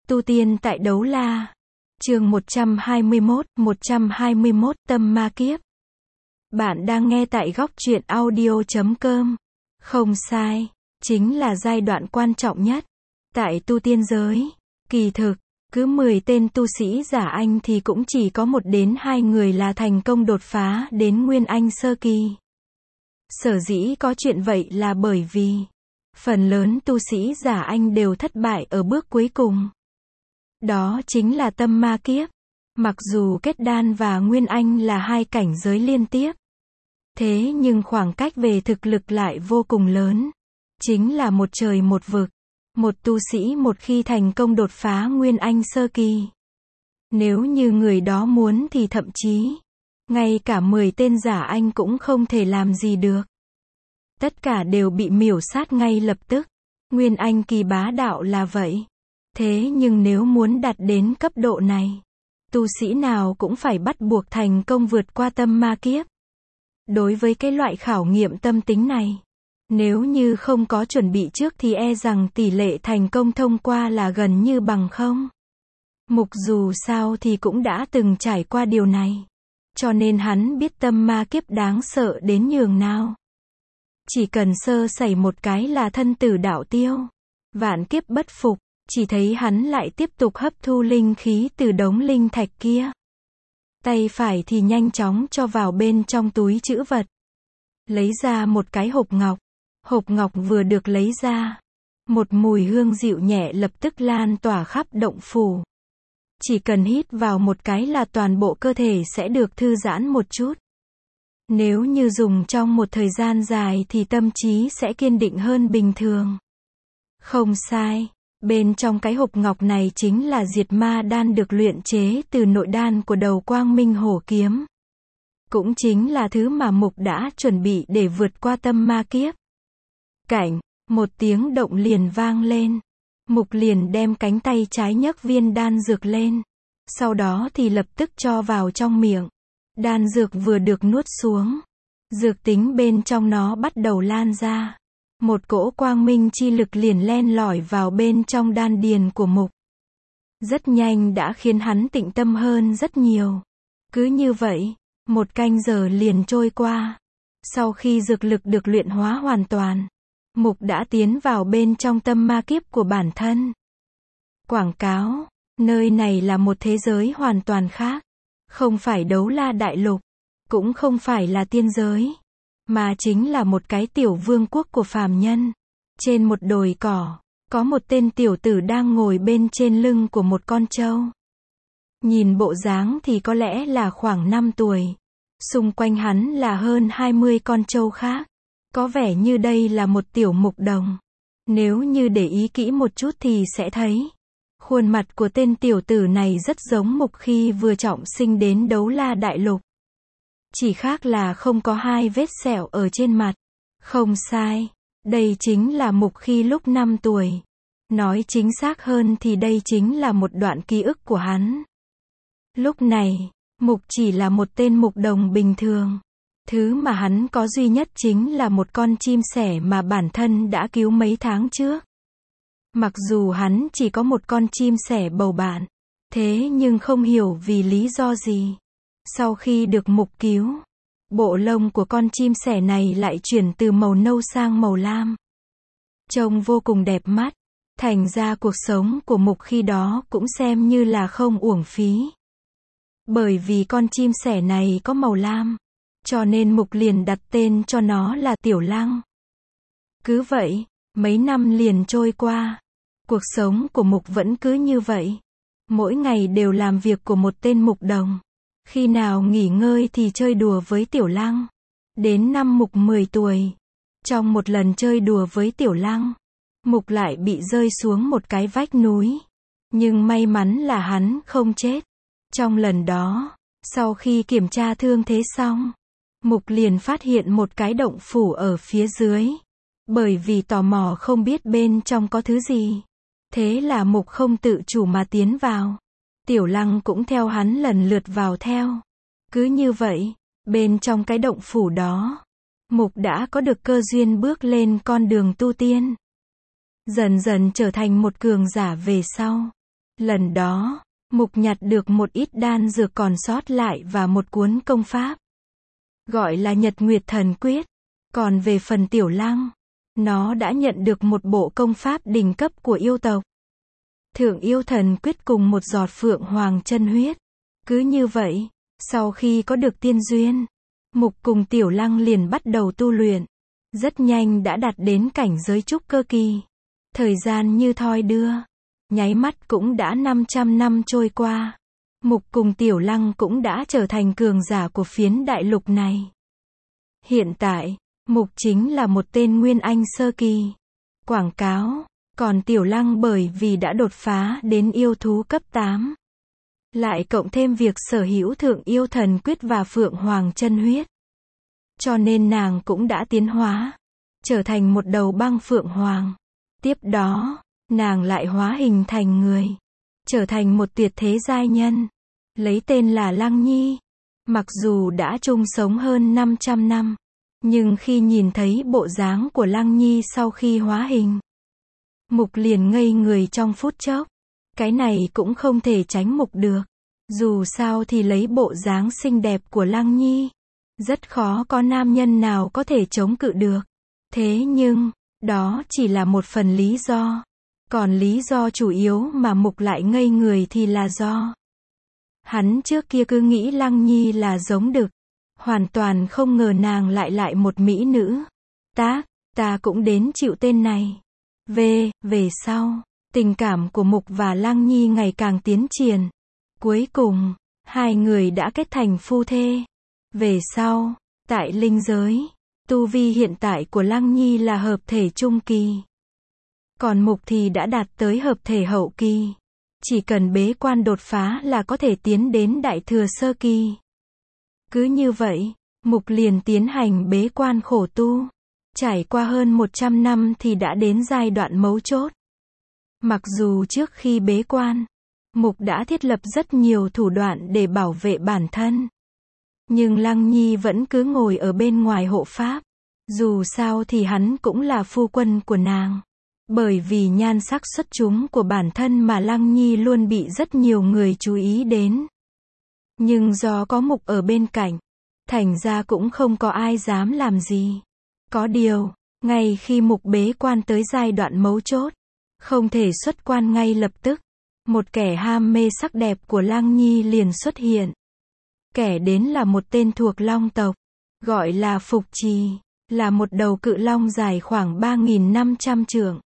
Tu tiên tại Đấu La. Chương 121 Tâm Ma Kiếp. Bạn đang nghe tại góc truyện audio.com. Không sai, chính là giai đoạn quan trọng nhất tại tu tiên giới. Kỳ thực, cứ 10 tên tu sĩ giả anh thì cũng chỉ có 1 đến 2 người là thành công đột phá đến Nguyên Anh sơ kỳ. Sở dĩ có chuyện vậy là bởi vì phần lớn tu sĩ giả anh đều thất bại ở bước cuối cùng. Đó chính là tâm ma kiếp. Mặc dù kết đan và Nguyên Anh là 2 cảnh giới liên tiếp, thế nhưng khoảng cách về thực lực lại vô cùng lớn. Chính là một trời một vực. Một tu sĩ một khi thành công đột phá Nguyên Anh sơ kỳ, nếu như người đó muốn thì thậm chí ngay cả 10 tên giả anh cũng không thể làm gì được. Tất cả đều bị miểu sát ngay lập tức. Nguyên Anh kỳ bá đạo là vậy. Thế nhưng nếu muốn đạt đến cấp độ này, tu sĩ nào cũng phải bắt buộc thành công vượt qua tâm ma kiếp. Đối với cái loại khảo nghiệm tâm tính này, nếu như không có chuẩn bị trước thì e rằng tỷ lệ thành công thông qua là gần như bằng không. Mục dù sao thì cũng đã từng trải qua điều này, cho nên hắn biết tâm ma kiếp đáng sợ đến nhường nào. Chỉ cần sơ sẩy một cái là thân tử đạo tiêu, vạn kiếp bất phục. Chỉ thấy hắn lại tiếp tục hấp thu linh khí từ đống linh thạch kia. Tay phải thì nhanh chóng cho vào bên trong túi trữ vật. Lấy ra một cái hộp ngọc. Hộp ngọc vừa được lấy ra, một mùi hương dịu nhẹ lập tức lan tỏa khắp động phủ. Chỉ cần hít vào một cái là toàn bộ cơ thể sẽ được thư giãn một chút. Nếu như dùng trong một thời gian dài thì tâm trí sẽ kiên định hơn bình thường. Không sai. Bên trong cái hộp ngọc này chính là diệt ma đan được luyện chế từ nội đan của đầu Quang Minh Hổ Kiếm. Cũng chính là thứ mà Mục đã chuẩn bị để vượt qua tâm ma kiếp. Cảnh, một tiếng động liền vang lên. Mục liền đem cánh tay trái nhấc viên đan dược lên. Sau đó thì lập tức cho vào trong miệng. Đan dược vừa được nuốt xuống, dược tính bên trong nó bắt đầu lan ra. Một cỗ quang minh chi lực liền len lỏi vào bên trong đan điền của Mục. Rất nhanh đã khiến hắn tĩnh tâm hơn rất nhiều. Cứ như vậy, 1 canh giờ liền trôi qua. Sau khi dược lực được luyện hóa hoàn toàn, Mục đã tiến vào bên trong tâm ma kiếp của bản thân. Quảng cáo, nơi này là một thế giới hoàn toàn khác. Không phải Đấu La Đại Lục, cũng không phải là tiên giới, mà chính là một cái tiểu vương quốc của phàm nhân. Trên một đồi cỏ, có một tên tiểu tử đang ngồi bên trên lưng của một con trâu. Nhìn bộ dáng thì có lẽ là khoảng 5 tuổi. Xung quanh hắn là hơn 20 con trâu khác. Có vẻ như đây là một tiểu mục đồng. Nếu như để ý kỹ một chút thì sẽ thấy khuôn mặt của tên tiểu tử này rất giống Mục khi vừa trọng sinh đến Đấu La Đại Lục. Chỉ khác là không có 2 vết sẹo ở trên mặt. Không sai, đây chính là Mục khi lúc 5 tuổi. Nói chính xác hơn thì đây chính là một đoạn ký ức của hắn. Lúc này, Mục chỉ là một tên mục đồng bình thường. Thứ mà hắn có duy nhất chính là một con chim sẻ mà bản thân đã cứu mấy tháng trước. Mặc dù hắn chỉ có một con chim sẻ bầu bạn, thế nhưng không hiểu vì lý do gì, sau khi được Mục cứu, bộ lông của con chim sẻ này lại chuyển từ màu nâu sang màu lam. Trông vô cùng đẹp mắt. Thành ra cuộc sống của Mục khi đó cũng xem như là không uổng phí. Bởi vì con chim sẻ này có màu lam, cho nên Mục liền đặt tên cho nó là Tiểu Lăng. Cứ vậy, mấy năm liền trôi qua. Cuộc sống của Mục vẫn cứ như vậy. Mỗi ngày đều làm việc của một tên mục đồng. Khi nào nghỉ ngơi thì chơi đùa với Tiểu Lăng. Đến năm Mục 10 tuổi, trong một lần chơi đùa với Tiểu Lăng, Mục lại bị rơi xuống một cái vách núi. Nhưng may mắn là hắn không chết. Trong lần đó, sau khi kiểm tra thương thế xong, Mục liền phát hiện một cái động phủ ở phía dưới. Bởi vì tò mò không biết bên trong có thứ gì, thế là Mục không tự chủ mà tiến vào. Tiểu Lăng cũng theo hắn lần lượt vào theo. Cứ như vậy, bên trong cái động phủ đó, Mục đã có được cơ duyên bước lên con đường tu tiên. Dần dần trở thành một cường giả về sau. Lần đó, Mục nhặt được một ít đan dược còn sót lại và một cuốn công pháp. Gọi là Nhật Nguyệt Thần Quyết. Còn về phần Tiểu Lăng, nó đã nhận được một bộ công pháp đỉnh cấp của yêu tộc. Thượng Yêu Thần Quyết cùng một giọt Phượng Hoàng chân huyết. Cứ như vậy, sau khi có được tiên duyên, Mục cùng Tiểu Lăng liền bắt đầu tu luyện. Rất nhanh đã đạt đến cảnh giới trúc cơ kỳ. Thời gian như thoi đưa. Nháy mắt cũng đã 500 năm trôi qua. Mục cùng Tiểu Lăng cũng đã trở thành cường giả của phiến đại lục này. Hiện tại, Mục chính là một tên Nguyên Anh sơ kỳ. Quảng cáo. Còn Tiểu Lăng bởi vì đã đột phá đến yêu thú cấp 8. Lại cộng thêm việc sở hữu Thượng Yêu Thần Quyết và Phượng Hoàng chân huyết. Cho nên nàng cũng đã tiến hóa. Trở thành một đầu băng Phượng Hoàng. Tiếp đó, nàng lại hóa hình thành người. Trở thành một tuyệt thế giai nhân. Lấy tên là Lăng Nhi. Mặc dù đã chung sống hơn 500 năm. Nhưng khi nhìn thấy bộ dáng của Lăng Nhi sau khi hóa hình, Mục liền ngây người trong phút chốc. Cái này cũng không thể tránh Mục được. Dù sao thì lấy bộ dáng xinh đẹp của Lăng Nhi, rất khó có nam nhân nào có thể chống cự được. Thế nhưng, đó chỉ là một phần lý do. Còn lý do chủ yếu mà Mục lại ngây người thì là do hắn trước kia cứ nghĩ Lăng Nhi là giống đực. Hoàn toàn không ngờ nàng lại một mỹ nữ. Ta cũng đến chịu tên này. Về sau, tình cảm của Mục và Lăng Nhi ngày càng tiến triển. Cuối cùng, hai người đã kết thành phu thê. Về sau, tại linh giới, tu vi hiện tại của Lăng Nhi là hợp thể trung kỳ. Còn Mục thì đã đạt tới hợp thể hậu kỳ. Chỉ cần bế quan đột phá là có thể tiến đến đại thừa sơ kỳ. Cứ như vậy, Mục liền tiến hành bế quan khổ tu. Trải qua hơn 100 năm thì đã đến giai đoạn mấu chốt. Mặc dù trước khi bế quan, Mục đã thiết lập rất nhiều thủ đoạn để bảo vệ bản thân. Nhưng Lăng Nhi vẫn cứ ngồi ở bên ngoài hộ pháp. Dù sao thì hắn cũng là phu quân của nàng. Bởi vì nhan sắc xuất chúng của bản thân mà Lăng Nhi luôn bị rất nhiều người chú ý đến. Nhưng do có Mục ở bên cạnh, thành ra cũng không có ai dám làm gì. Có điều, ngay khi Mục bế quan tới giai đoạn mấu chốt, không thể xuất quan ngay lập tức, một kẻ ham mê sắc đẹp của Lăng Nhi liền xuất hiện. Kẻ đến là một tên thuộc Long tộc, gọi là Phục Trì, là một đầu cự long dài khoảng 3.500 trượng.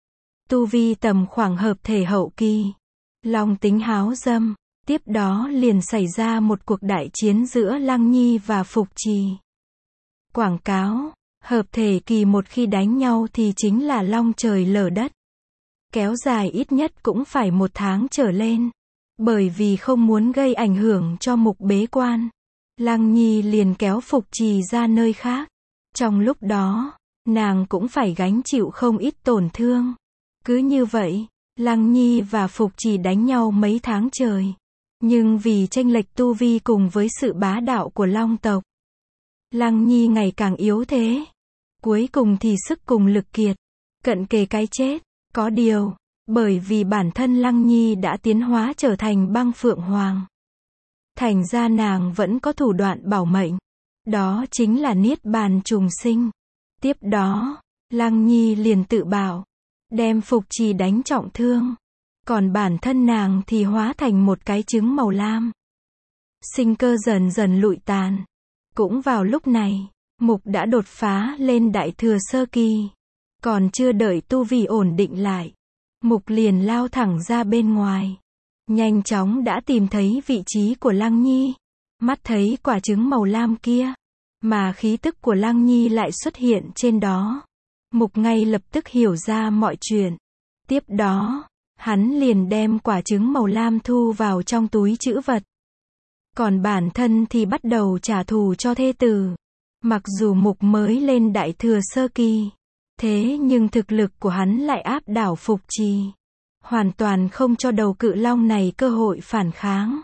Tu vi tầm khoảng hợp thể hậu kỳ. Long tính háo dâm. Tiếp đó liền xảy ra một cuộc đại chiến giữa Lăng Nhi và Phục Trì. Quảng cáo, hợp thể kỳ một khi đánh nhau thì chính là long trời lở đất. Kéo dài ít nhất cũng phải 1 tháng trở lên. Bởi vì không muốn gây ảnh hưởng cho Mục bế quan, Lăng Nhi liền kéo Phục Trì ra nơi khác. Trong lúc đó, nàng cũng phải gánh chịu không ít tổn thương. Cứ như vậy, Lăng Nhi và Phục Trì đánh nhau mấy tháng trời. Nhưng vì chênh lệch tu vi cùng với sự bá đạo của Long tộc, Lăng Nhi ngày càng yếu thế. Cuối cùng thì sức cùng lực kiệt, cận kề cái chết. Có điều, bởi vì bản thân Lăng Nhi đã tiến hóa trở thành băng Phượng Hoàng, thành ra nàng vẫn có thủ đoạn bảo mệnh. Đó chính là niết bàn trùng sinh. Tiếp đó, Lăng Nhi liền tự bảo, đem Phục Trì đánh trọng thương. Còn bản thân nàng thì hóa thành một cái trứng màu lam. Sinh cơ dần dần lụi tàn. Cũng vào lúc này, Mục đã đột phá lên đại thừa sơ kỳ. Còn chưa đợi tu vi ổn định lại, Mục liền lao thẳng ra bên ngoài. Nhanh chóng đã tìm thấy vị trí của Lăng Nhi. Mắt thấy quả trứng màu lam kia, mà khí tức của Lăng Nhi lại xuất hiện trên đó. Mục ngay lập tức hiểu ra mọi chuyện. Tiếp đó, hắn liền đem quả trứng màu lam thu vào trong túi trữ vật. Còn bản thân thì bắt đầu trả thù cho thê tử. Mặc dù Mục mới lên đại thừa sơ kỳ, thế nhưng thực lực của hắn lại áp đảo Phục Trì. Hoàn toàn không cho đầu cự long này cơ hội phản kháng.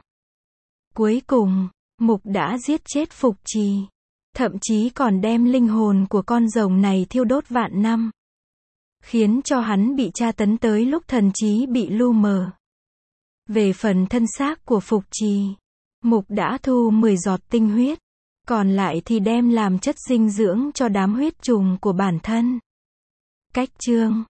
Cuối cùng, Mục đã giết chết Phục Trì. Thậm chí còn đem linh hồn của con rồng này thiêu đốt vạn năm. Khiến cho hắn bị tra tấn tới lúc thần trí bị lu mờ. Về phần thân xác của Phục Trì, Mục đã thu 10 giọt tinh huyết, còn lại thì đem làm chất dinh dưỡng cho đám huyết trùng của bản thân. Cách chương